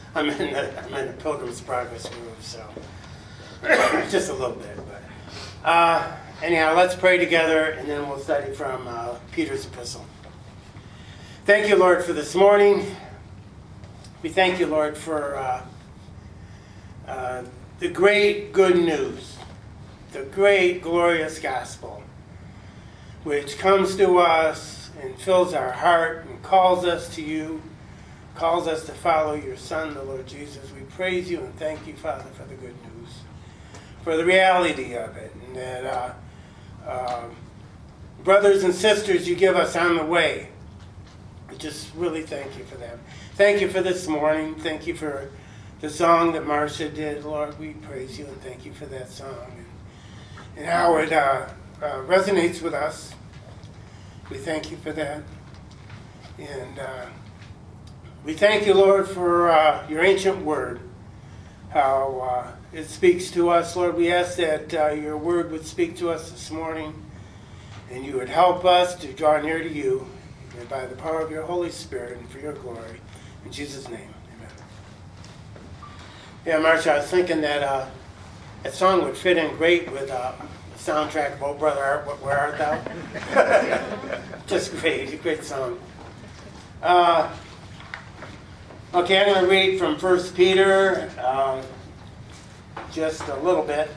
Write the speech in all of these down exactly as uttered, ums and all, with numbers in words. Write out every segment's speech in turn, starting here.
I'm in the I'm in the Pilgrim's Progress groove, so just a little bit. But uh, anyhow, let's pray together, and then we'll study from uh, Peter's epistle. Thank you, Lord, for this morning. We thank you, Lord, for uh, uh, the great good news, the great glorious gospel, which comes to us and fills our heart and calls us to you, calls us to follow your Son, the Lord Jesus. We praise you and thank you, Father, for the good news, for the reality of it, and that uh, uh, brothers and sisters you give us on the way. We just really thank you for that. Thank you for this morning. Thank you for the song that Marcia did. Lord, we praise you and thank you for that song and, and how it uh, uh, resonates with us. We thank you for that. And uh, we thank you, Lord, for uh, your ancient word, how uh, it speaks to us. Lord, we ask that uh, your word would speak to us this morning, and you would help us to draw near to you, and by the power of your Holy Spirit and for your glory. In Jesus' name, amen. Yeah, Marcia, I was thinking that uh, that song would fit in great with uh, the soundtrack of Oh Brother Art, Where Art Thou? Just great, a great song. Uh, okay, I'm going to read from First Peter, um, just a little bit.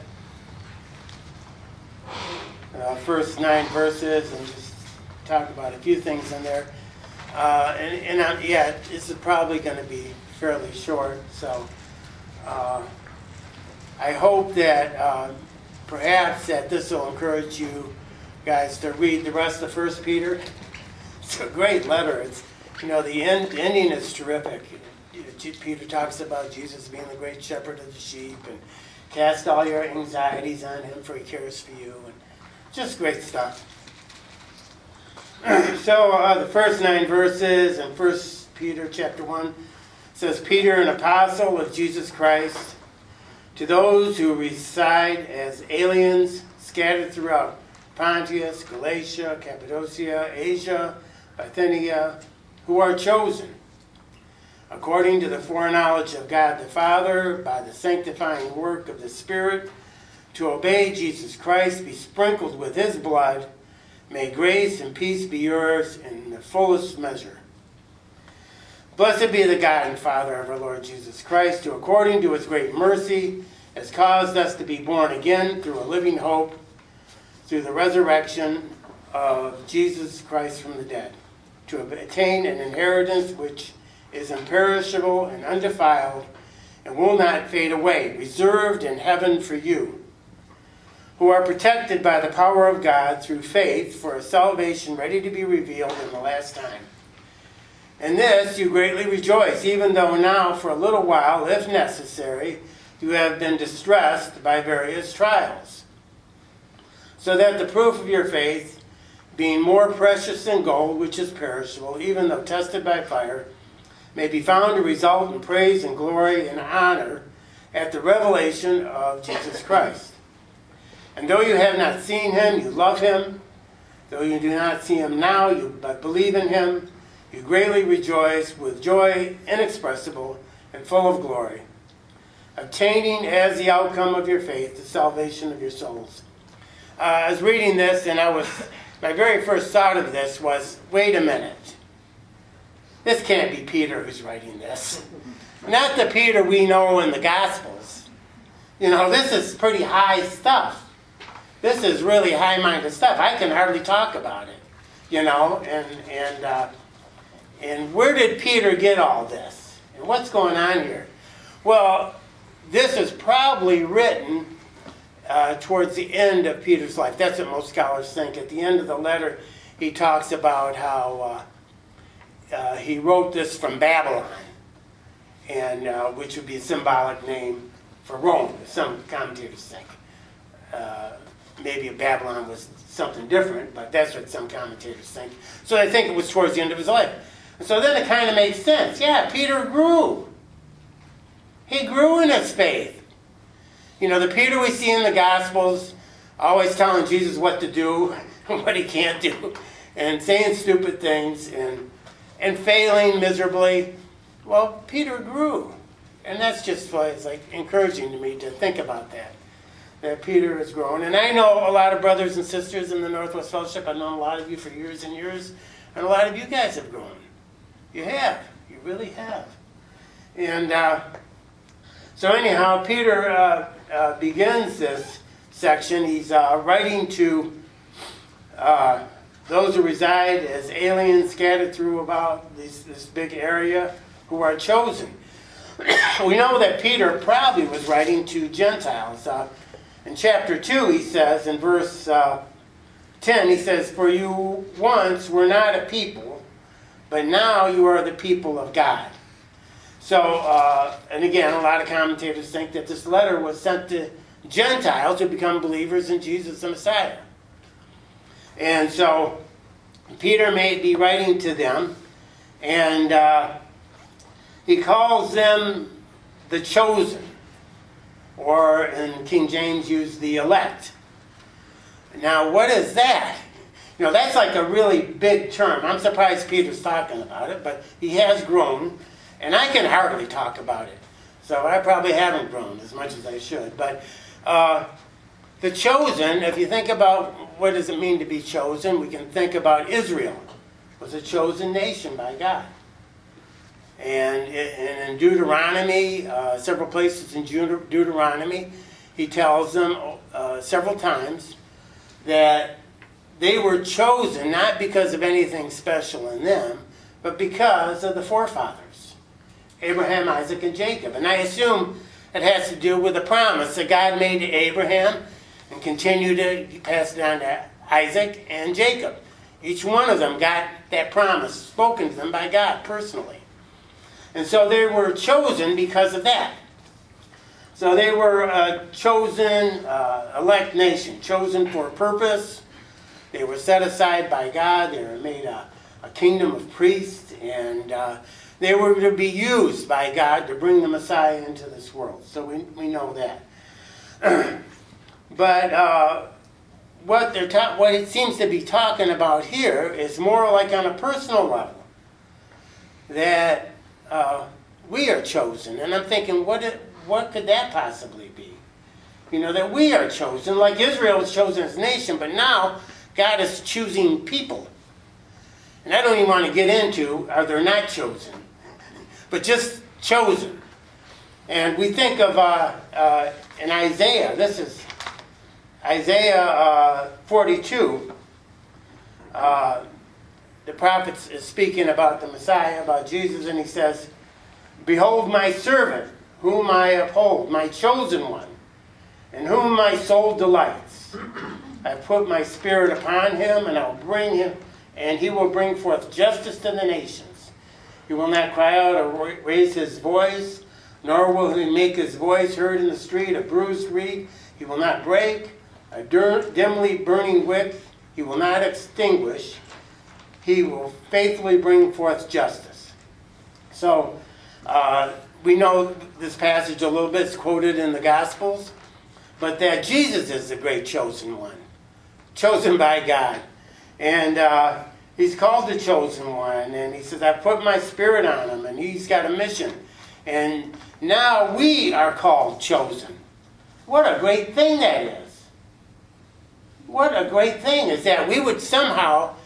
Uh, first nine verses, and just talk about a few things in there. Uh, and and uh, yeah, this is probably going to be fairly short, so uh, I hope that uh, perhaps that this will encourage you guys to read the rest of First Peter. It's a great letter. It's, you know, the end, the ending is terrific. Peter talks about Jesus being the great shepherd of the sheep, and cast all your anxieties on him, for he cares for you, and just great stuff. So uh, the first nine verses in First Peter chapter one says, Peter, an apostle of Jesus Christ, to those who reside as aliens scattered throughout Pontus, Galatia, Cappadocia, Asia, Bithynia, who are chosen, according to the foreknowledge of God the Father, by the sanctifying work of the Spirit, to obey Jesus Christ, be sprinkled with his blood. May grace and peace be yours in the fullest measure. Blessed be the God and Father of our Lord Jesus Christ, who according to his great mercy has caused us to be born again through a living hope, through the resurrection of Jesus Christ from the dead, to attain an inheritance which is imperishable and undefiled and will not fade away, reserved in heaven for you, who are protected by the power of God through faith for a salvation ready to be revealed in the last time. In this you greatly rejoice, even though now for a little while, if necessary, you have been distressed by various trials, so that the proof of your faith, being more precious than gold, which is perishable, even though tested by fire, may be found to result in praise and glory and honor at the revelation of Jesus Christ. And though you have not seen him, you love him. Though you do not see him now, you but believe in him, you greatly rejoice with joy inexpressible and full of glory, obtaining as the outcome of your faith the salvation of your souls. Uh, I was reading this, and I was my very first thought of this was, wait a minute. This can't be Peter who's writing this. Not the Peter we know in the Gospels. You know, this is pretty high stuff. This is really high-minded stuff. I can hardly talk about it, you know. And and uh, and where did Peter get all this? And what's going on here? Well, this is probably written uh, towards the end of Peter's life. That's what most scholars think. At the end of the letter, he talks about how uh, uh, he wrote this from Babylon, and uh, which would be a symbolic name for Rome, some commentators think. Uh, maybe Babylon was something different, but that's what some commentators think. So I think it was towards the end of his life. And so then it kind of makes sense. Yeah, Peter grew. He grew in his faith. You know, the Peter we see in the Gospels, always telling Jesus what to do and what he can't do, and saying stupid things and and failing miserably. Well, Peter grew. And that's just why it's like encouraging to me to think about that, that Peter has grown. And I know a lot of brothers and sisters in the Northwest Fellowship. I've known a lot of you for years and years, and a lot of you guys have grown. You have. You really have. And uh, so anyhow, Peter uh, uh, begins this section. He's uh, writing to uh, those who reside as aliens scattered through about this, this big area, who are chosen. We know that Peter probably was writing to Gentiles. Uh, in chapter two, he says, in verse uh, ten, he says, "For you once were not a people, but now you are the people of God." So, uh, and again, a lot of commentators think that this letter was sent to Gentiles who become believers in Jesus the Messiah. And so, Peter may be writing to them, and uh, he calls them the chosen, or in King James used the elect. Now, what is that? You know, that's like a really big term. I'm surprised Peter's talking about it, but he has grown, and I can hardly talk about it. So I probably haven't grown as much as I should. But uh, the chosen, if you think about what does it mean to be chosen, we can think about Israel was a chosen nation by God. And in Deuteronomy, uh, several places in Deuteronomy, he tells them uh, several times that they were chosen not because of anything special in them, but because of the forefathers, Abraham, Isaac, and Jacob. And I assume it has to do with the promise that God made to Abraham and continued to pass it on to Isaac and Jacob. Each one of them got that promise spoken to them by God personally. And so they were chosen because of that. So they were a chosen, uh, elect nation, chosen for a purpose. They were set aside by God. They were made a, a kingdom of priests. And uh, they were to be used by God to bring the Messiah into this world. So we, we know that. But uh, what, they're ta- what it seems to be talking about here is more like on a personal level. That Uh, we are chosen. And I'm thinking, what it, what could that possibly be? You know, that we are chosen, like Israel was chosen as a nation, but now God is choosing people. And I don't even want to get into, are they not chosen? But just chosen. And we think of, uh, uh, in Isaiah, this is Isaiah uh, forty-two, uh, the prophet is speaking about the Messiah, about Jesus, and he says, "Behold my servant, whom I uphold, my chosen one, in whom my soul delights. I put my spirit upon him, and I'll bring him, and he will bring forth justice to the nations. He will not cry out or raise his voice, nor will he make his voice heard in the street, a bruised reed he will not break, a dimly burning wick he will not extinguish. He will faithfully bring forth justice." So uh, we know this passage a little bit. It's quoted in the Gospels. But that Jesus is the great chosen one. Chosen by God. And uh, he's called the chosen one. And he says, "I put my spirit on him." And he's got a mission. And now we are called chosen. What a great thing that is. What a great thing is that we would somehow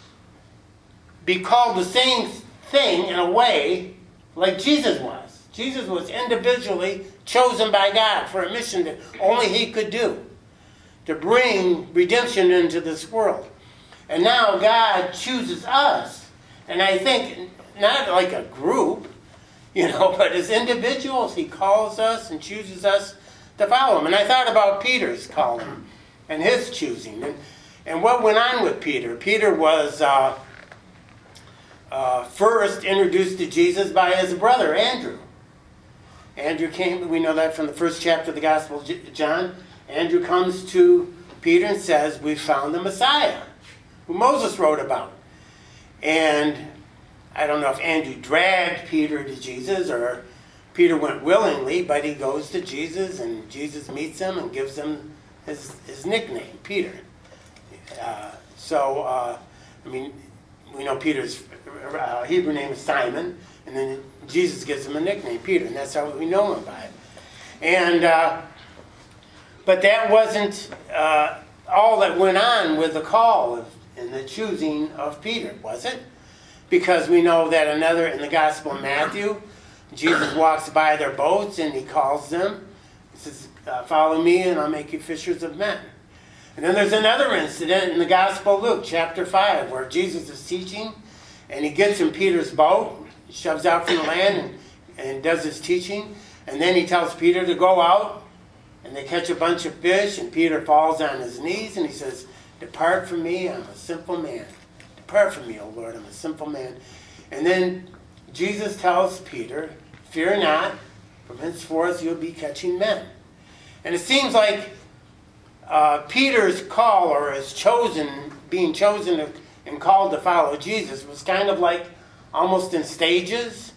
be called the same thing in a way like Jesus was. Jesus was individually chosen by God for a mission that only he could do, to bring redemption into this world. And now God chooses us, and I think not like a group, you know, but as individuals, he calls us and chooses us to follow him. And I thought about Peter's calling and his choosing, and, and what went on with Peter. Peter was Uh, Uh, first introduced to Jesus by his brother, Andrew. Andrew came, we know that from the first chapter of the Gospel of John. Andrew comes to Peter and says, "We found the Messiah," who Moses wrote about. And I don't know if Andrew dragged Peter to Jesus or Peter went willingly, but he goes to Jesus and Jesus meets him and gives him his, his nickname, Peter. Uh, so, uh, I mean, we know Peter's uh, Hebrew name is Simon, And then Jesus gives him a nickname, Peter, and that's how we know him by it. And, uh, but that wasn't uh, all that went on with the call of, and the choosing of Peter, was it? Because we know that another, in the Gospel of Matthew, Jesus walks by their boats and he calls them. He says, uh, follow me and I'll make you fishers of men. And then there's another incident in the Gospel of Luke, chapter five, where Jesus is teaching and he gets in Peter's boat, shoves out from the land and, and does his teaching. And then he tells Peter to go out and they catch a bunch of fish and Peter falls on his knees and he says, depart from me, I'm a simple man. Depart from me, O Lord, I'm a simple man. And then Jesus tells Peter, fear not, from henceforth you'll be catching men. And it seems like uh, Peter's call, or his chosen, being chosen to, and called to follow Jesus, was kind of like almost in stages.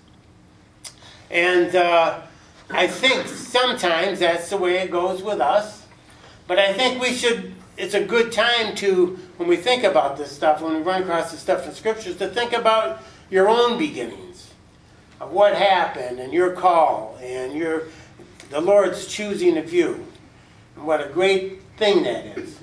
And uh, I think sometimes that's the way it goes with us. But I think we should, it's a good time to, when we think about this stuff, when we run across this stuff in Scriptures, to think about your own beginnings of what happened and your call and your the Lord's choosing of you. And what a great thing that is.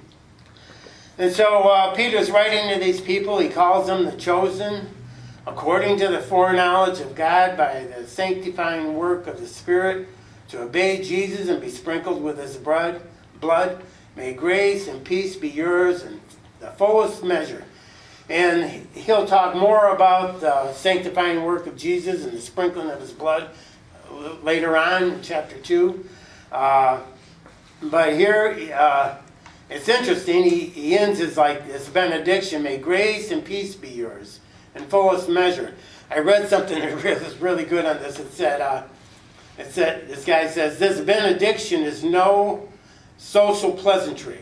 And so uh, Peter's writing to these people. He calls them the chosen, according to the foreknowledge of God by the sanctifying work of the Spirit, to obey Jesus and be sprinkled with his blood. blood. May grace and peace be yours in the fullest measure. And he'll talk more about the sanctifying work of Jesus and the sprinkling of his blood later on in chapter two. Uh, but here, uh, it's interesting. He, he ends his, like, this benediction, may grace and peace be yours in fullest measure. I read something that was really good on this. It said, uh, it said, this guy says, this benediction is no social pleasantry.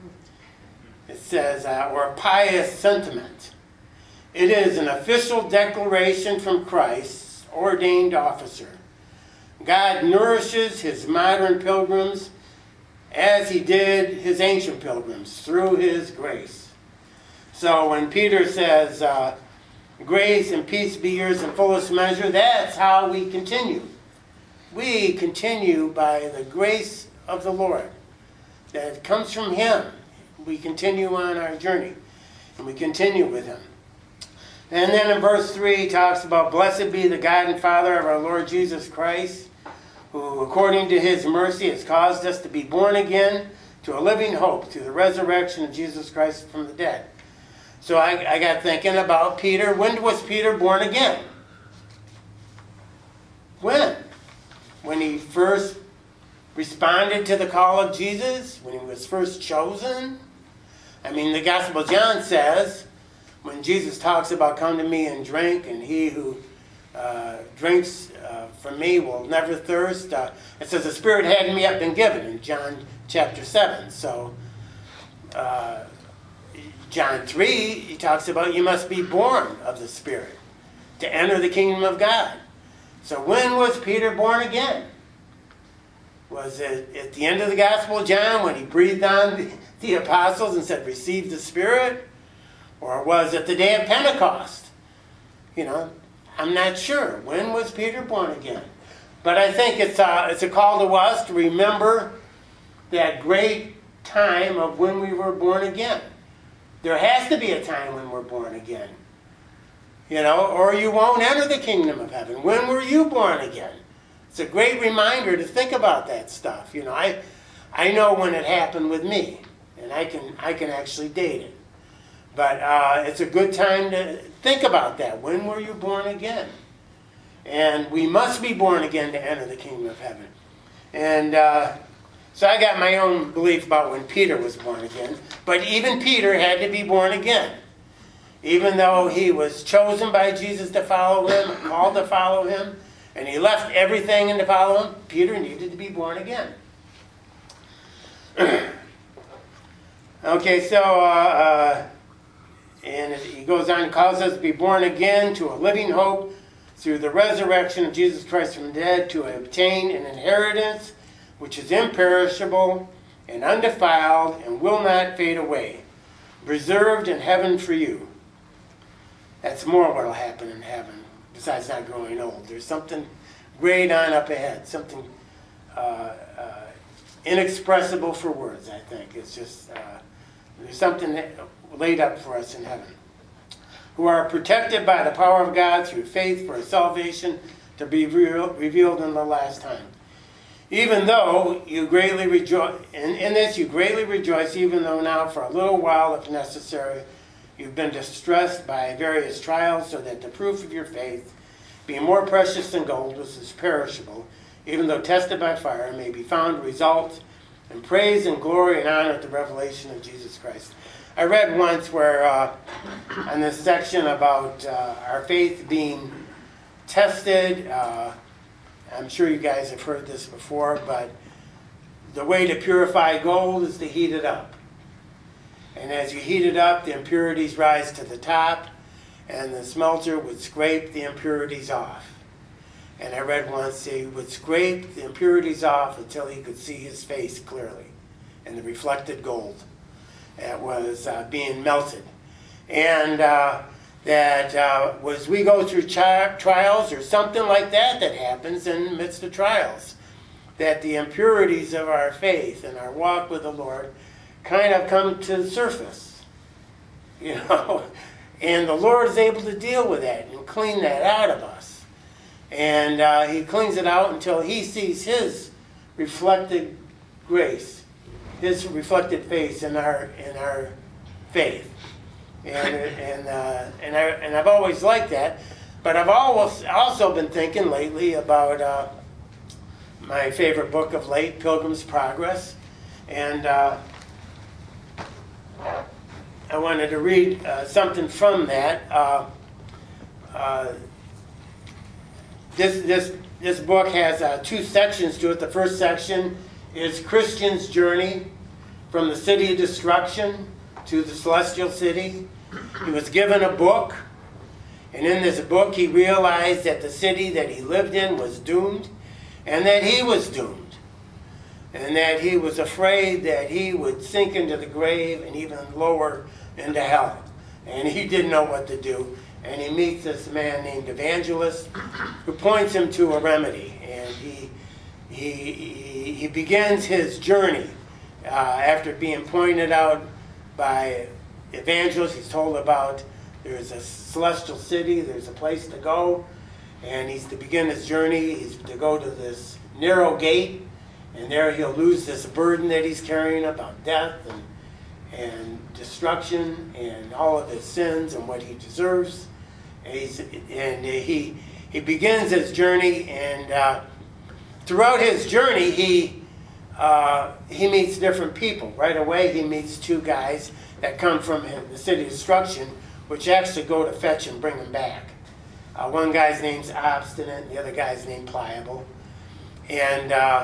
It says, uh, or a pious sentiment. It is an official declaration from Christ's ordained officer. God nourishes his modern pilgrims as he did his ancient pilgrims through his grace. So when Peter says, uh, grace and peace be yours in fullest measure, that's how we continue. We continue by the grace of the Lord that comes from him. We continue on our journey, and we continue with him. And then in verse three, he talks about, blessed be the God and Father of our Lord Jesus Christ, who according to his mercy has caused us to be born again to a living hope through the resurrection of Jesus Christ from the dead. So I, I got thinking about Peter. When was Peter born again? When? When he first responded to the call of Jesus? When he was first chosen? I mean, the Gospel of John says, when Jesus talks about come to me and drink, and he who uh, drinks uh, from me will never thirst. Uh, it says the Spirit had me up and given in John chapter seven. So uh, John three, he talks about you must be born of the Spirit to enter the kingdom of God. So when was Peter born again? Was it at the end of the Gospel of John when he breathed on the, the apostles and said, receive the Spirit? Or was it the day of Pentecost? You know, I'm not sure. When was Peter born again? But I think it's a, it's a call to us to remember that great time of when we were born again. There has to be a time when we're born again. You know, or you won't enter the kingdom of heaven. When were you born again? It's a great reminder to think about that stuff. You know, I I know when it happened with me, and I can I can actually date it. But uh, it's a good time to think about that. When were you born again? And we must be born again to enter the kingdom of heaven. And uh, so I got my own belief about when Peter was born again. But even Peter had to be born again. Even though he was chosen by Jesus to follow him, called to follow him, and he left everything and to follow him, Peter needed to be born again. Okay, so, uh, uh, and he goes on and calls us to be born again to a living hope through the resurrection of Jesus Christ from the dead, to obtain an inheritance which is imperishable and undefiled and will not fade away, reserved in heaven for you. That's more what will happen in heaven. besides not growing old. There's something great on up ahead, something uh, uh, inexpressible for words, I think. It's just, uh, there's something that laid up for us in heaven. Who are protected by the power of God through faith for salvation to be revealed in the last time. Even though you greatly rejoice, in, in this you greatly rejoice, even though now for a little while, if necessary, you've been distressed by various trials, so that the proof of your faith, being more precious than gold, which is perishable, even though tested by fire, may be found to result in praise and glory and honor at the revelation of Jesus Christ. I read once where, uh, on this section about uh, our faith being tested, uh, I'm sure you guys have heard this before, but the way to purify gold is to heat it up. And as you heat it up, the impurities rise to the top, and the smelter would scrape the impurities off. And I read once he would scrape the impurities off until he could see his face clearly in the reflected gold that was uh, being melted. And uh, that uh, as we go through tri- trials or something like that that happens in the midst of trials, that the impurities of our faith and our walk with the Lord kind of come to the surface, you know, and the Lord is able to deal with that and clean that out of us. And uh, he cleans it out until he sees his reflected grace, his reflected face in our in our faith. And and uh, and I and I've always liked that, but I've always also been thinking lately about uh, my favorite book of late, Pilgrim's Progress, and uh, I wanted to read uh, something from that. Uh, uh, this this this book has uh, two sections to it. The first section is Christian's journey from the city of destruction to the celestial city. He was given a book, and in this book he realized that the city that he lived in was doomed, and that he was doomed, and that he was afraid that he would sink into the grave and even lower into hell. And he didn't know what to do, and he meets this man named Evangelist who points him to a remedy, and he he he, he begins his journey uh, after being pointed out by Evangelist. He's told about there's a celestial city, there's a place to go, and he's to begin his journey. He's to go to this narrow gate, and there he'll lose this burden that he's carrying about death and and destruction and all of his sins and what he deserves. And, he's, and he he begins his journey, and uh, throughout his journey he uh, he meets different people. Right away he meets two guys that come from the city of destruction, which actually go to fetch and bring him back. Uh, one guy's name's Obstinate, and the other guy's named Pliable. And uh,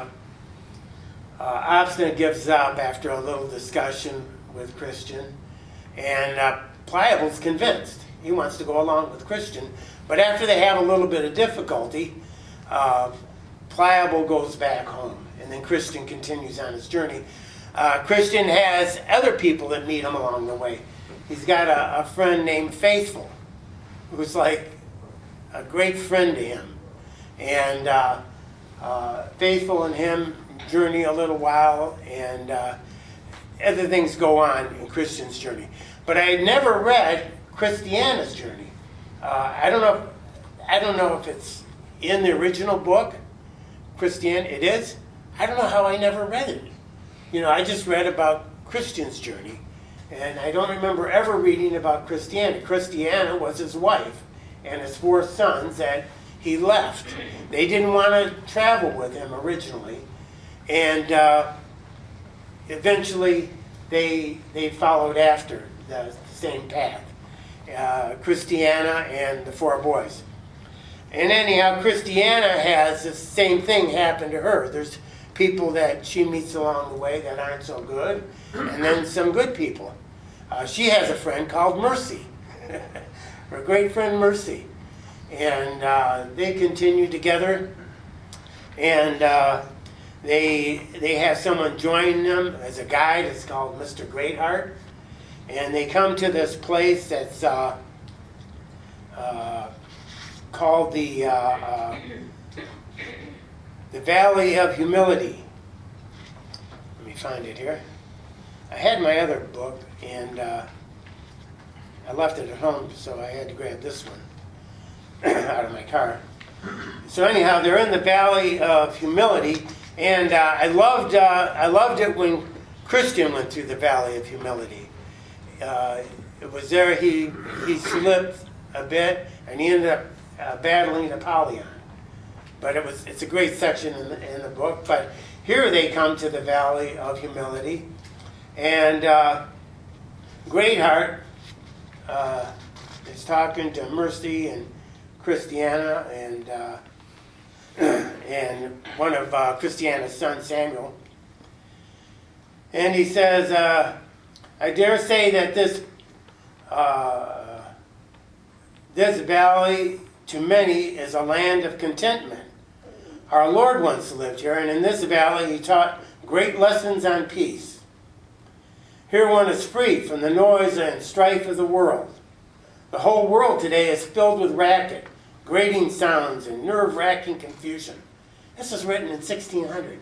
uh, Obstinate gives up after a little discussion with Christian, and uh, Pliable's convinced. He wants to go along with Christian, but after they have a little bit of difficulty, uh, Pliable goes back home, and then Christian continues on his journey. Uh, Christian has other people that meet him along the way. He's got a, a friend named Faithful, who's like a great friend to him. And uh, uh, Faithful and him journey a little while, and uh, other things go on in Christian's journey. But I had never read Christiana's journey. Uh, I don't know. If, I don't know if it's in the original book, Christiana. It is. I don't know how I never read it. You know, I just read about Christian's journey, and I don't remember ever reading about Christiana. Christiana was his wife and his four sons that he left. They didn't want to travel with him originally, and uh, eventually they they followed after the same path. Uh, Christiana and the four boys. And anyhow, Christiana has the same thing happen to her. There's people that she meets along the way that aren't so good, and then some good people. Uh, she has a friend called Mercy, her great friend Mercy. And uh, they continue together, and uh, they they have someone join them as a guide. It's called Mister Greatheart. And they come to this place that's uh, uh, called the uh, uh, the Valley of Humility. Let me find it here. I had my other book, and uh, I left it at home, so I had to grab this one out of my car. So anyhow, they're in the Valley of Humility, and uh, I loved uh, I loved it when Christian went through the Valley of Humility. Uh, it was there he he slipped a bit, and he ended up uh, battling Apollyon. But it was it's a great section in the, in the book. But here they come to the Valley of Humility, and uh, Greatheart uh, is talking to Mercy and Christiana and uh, and one of uh, Christiana's sons, Samuel. And he says, uh, I dare say that this uh, this valley to many is a land of contentment. Our Lord once lived here, and in this valley he taught great lessons on peace. Here one is free from the noise and strife of the world. The whole world today is filled with racket, grating sounds, and nerve-wracking confusion. This was written in sixteen hundred.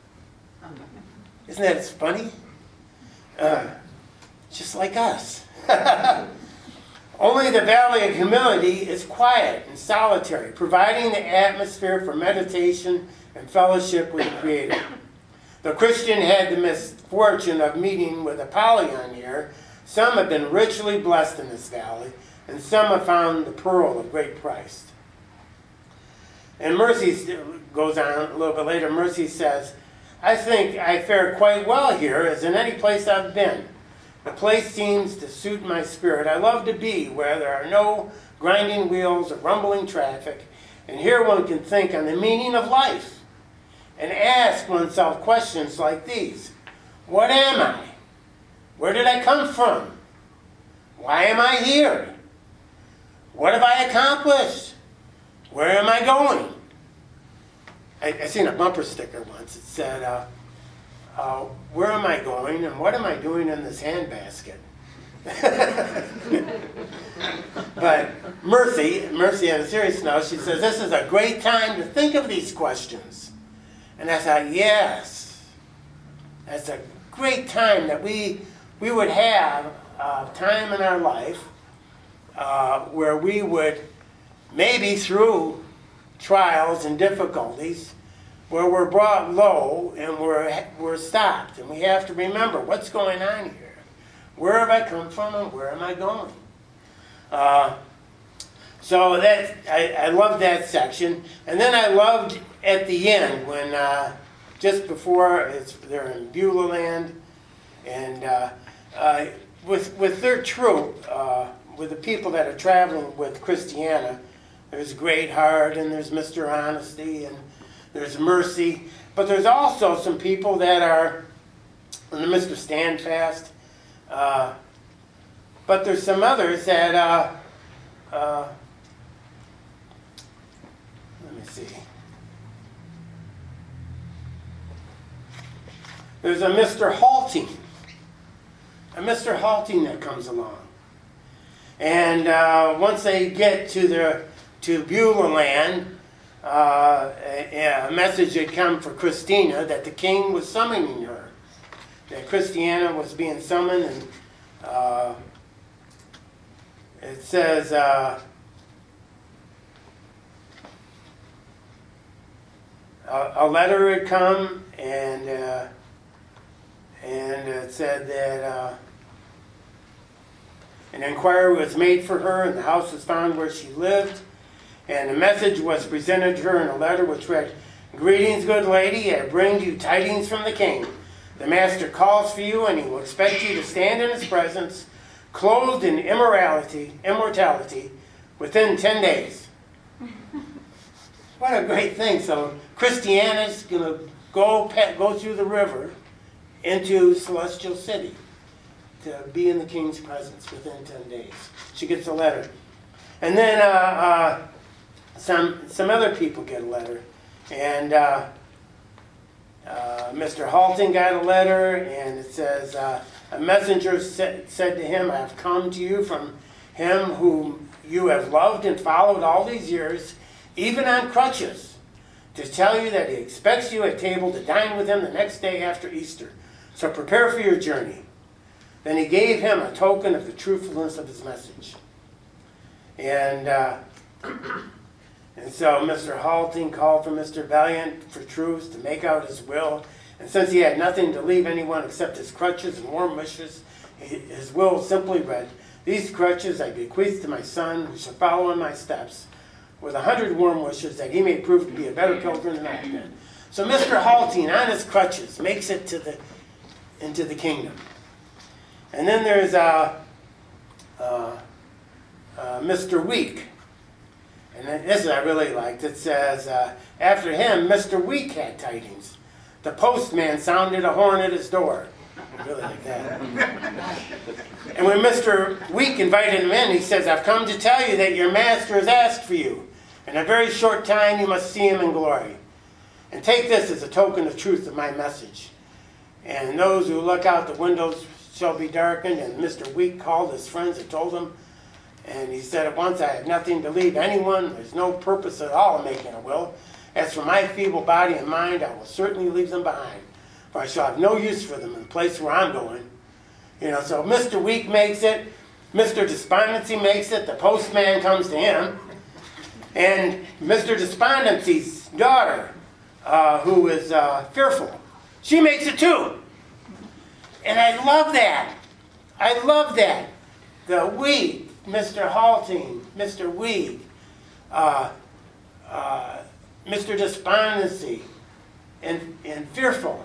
Isn't that funny? Uh, just like us. Only the Valley of Humility is quiet and solitary, providing the atmosphere for meditation and fellowship with the Creator. The Christian had the misfortune of meeting with Apollyon here. Some have been richly blessed in this valley, and some have found the pearl of great price. And Mercy goes on a little bit later. Mercy says, I think I fare quite well here, as in any place I've been. The place seems to suit my spirit. I love to be where there are no grinding wheels or rumbling traffic, and here one can think on the meaning of life and ask oneself questions like these. What am I? Where did I come from? Why am I here? What have I accomplished? Where am I going? I, I seen a bumper sticker once. It said, uh, uh, where am I going and what am I doing in this handbasket? But Mercy, Mercy on a serious note, she says, this is a great time to think of these questions. And I thought, yes, that's a great time that we, we would have uh, time in our life uh, where we would, maybe through trials and difficulties, where we're brought low and we're, we're stopped. And we have to remember what's going on here. Where have I come from and where am I going? Uh, so that I, I loved that section. And then I loved at the end when uh, just before it's, they're in Beulah land, and uh, uh, with, with their troop, uh, with the people that are traveling with Christiana, there's Greatheart and there's Mister Honesty and there's Mercy, but there's also some people that are, and Mister Standfast, uh, but there's some others that, uh, uh, let me see. There's a Mister Halting, a Mister Halting that comes along. And uh, once they get to the to Beulah land, uh, a, a message had come for Christina that the king was summoning her. That Christiana was being summoned, and uh, it says, uh, a, a letter had come, and uh, and it said that uh, an inquiry was made for her, and the house was found where she lived. And a message was presented to her in a letter which read, Greetings, good lady, I bring you tidings from the king. The master calls for you, and he will expect you to stand in his presence, clothed in immorality, immortality, within ten days. What a great thing. So Christiana's going to go, go through the river into Celestial City to be in the king's presence within ten days. She gets a letter. And then uh, uh, some some other people get a letter. And uh, uh, Mister Halting got a letter, and it says, uh, a messenger sa- said to him, I have come to you from him whom you have loved and followed all these years, even on crutches, to tell you that he expects you at table to dine with him the next day after Easter. So prepare for your journey. Then he gave him a token of the truthfulness of his message. And uh, and so Mister Halting called for Mister Valiant for truth to make out his will. And since he had nothing to leave anyone except his crutches and warm wishes, he, his will simply read, "These crutches I bequeath to my son, who shall follow in my steps, with a hundred warm wishes, that he may prove to be a better pilgrim than I have been." So Mister Halting, on his crutches, makes it to the into the kingdom. And then there's uh, uh, uh, Mister Weak. And this I really liked. It says, uh, after him, Mister Weak had tidings. The postman sounded a horn at his door. I really like that. And when Mister Weak invited him in, he says, "I've come to tell you that your master has asked for you. In a very short time you must see him in glory. And take this as a token of truth of my message. And those who look out the windows shall be darkened." And Mister Weak called his friends and told them. And he said at once, "I have nothing to leave anyone. There's no purpose at all in making a will. As for my feeble body and mind, I will certainly leave them behind. For I shall have no use for them in the place where I'm going." You know, so Mister Weak makes it. Mister Despondency makes it. The postman comes to him. And Mister Despondency's daughter, uh, who is uh, fearful, she makes it too. And I love that. I love that. The Weak, Mister Halting, Mister Weak, uh, uh, Mister Despondency, and, and fearful.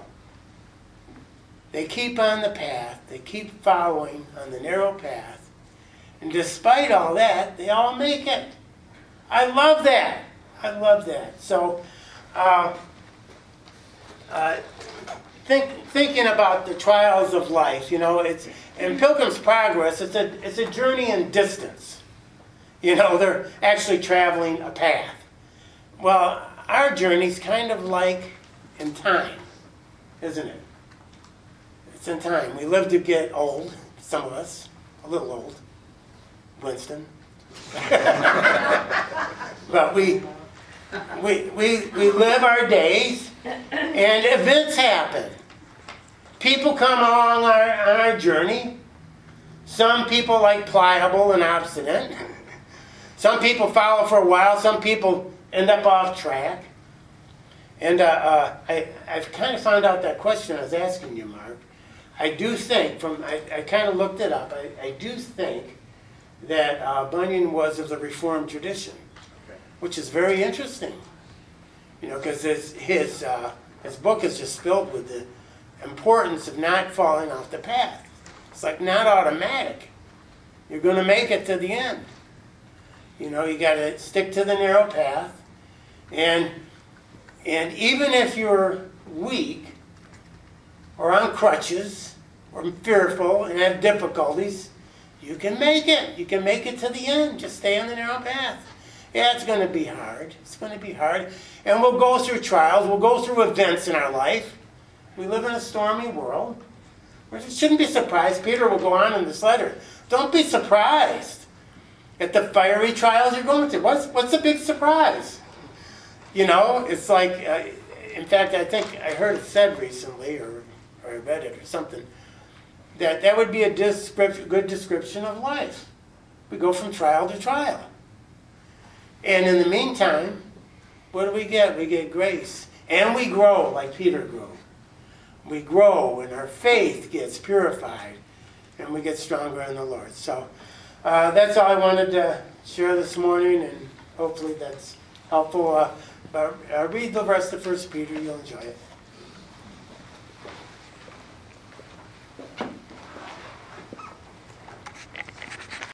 They keep on the path. They keep following on the narrow path. And despite all that, they all make it. I love that. I love that. So, uh, uh, think, thinking about the trials of life, you know, it's in Pilgrim's Progress, it's a, it's a journey in distance. You know, they're actually traveling a path. Well, our journey's kind of like in time, isn't it? It's in time. We live to get old, some of us, a little old. Winston. But we, we, we, we live our days, and events happen. People come along our, on our journey. Some people like pliable and obstinate. Some people follow for a while. Some people end up off track. And uh, uh, I, I've kind of found out that question I was asking you, Mark. I do think, from I, I kind of looked it up, I, I do think that uh, Bunyan was of the Reformed tradition, okay, which is very interesting. You know, because his, his, uh, his book is just filled with the importance of not falling off the path. It's like not automatic. You're going to make it to the end. You know, you got to stick to the narrow path. And, and even if you're weak or on crutches or fearful and have difficulties, you can make it. You can make it to the end. Just stay on the narrow path. Yeah, it's going to be hard. It's going to be hard. And we'll go through trials. We'll go through events in our life. We live in a stormy world. We shouldn't be surprised. Peter will go on in this letter. Don't be surprised at the fiery trials you're going through. What's, what's the big surprise? You know, it's like, uh, in fact, I think I heard it said recently, or, or I read it or something, that that would be a description, good description of life. We go from trial to trial. And in the meantime, what do we get? We get grace. And we grow like Peter grew. We grow and our faith gets purified and we get stronger in the Lord. So uh, that's all I wanted to share this morning, and hopefully that's helpful. Uh, but, uh, read the rest of First Peter, you'll enjoy it.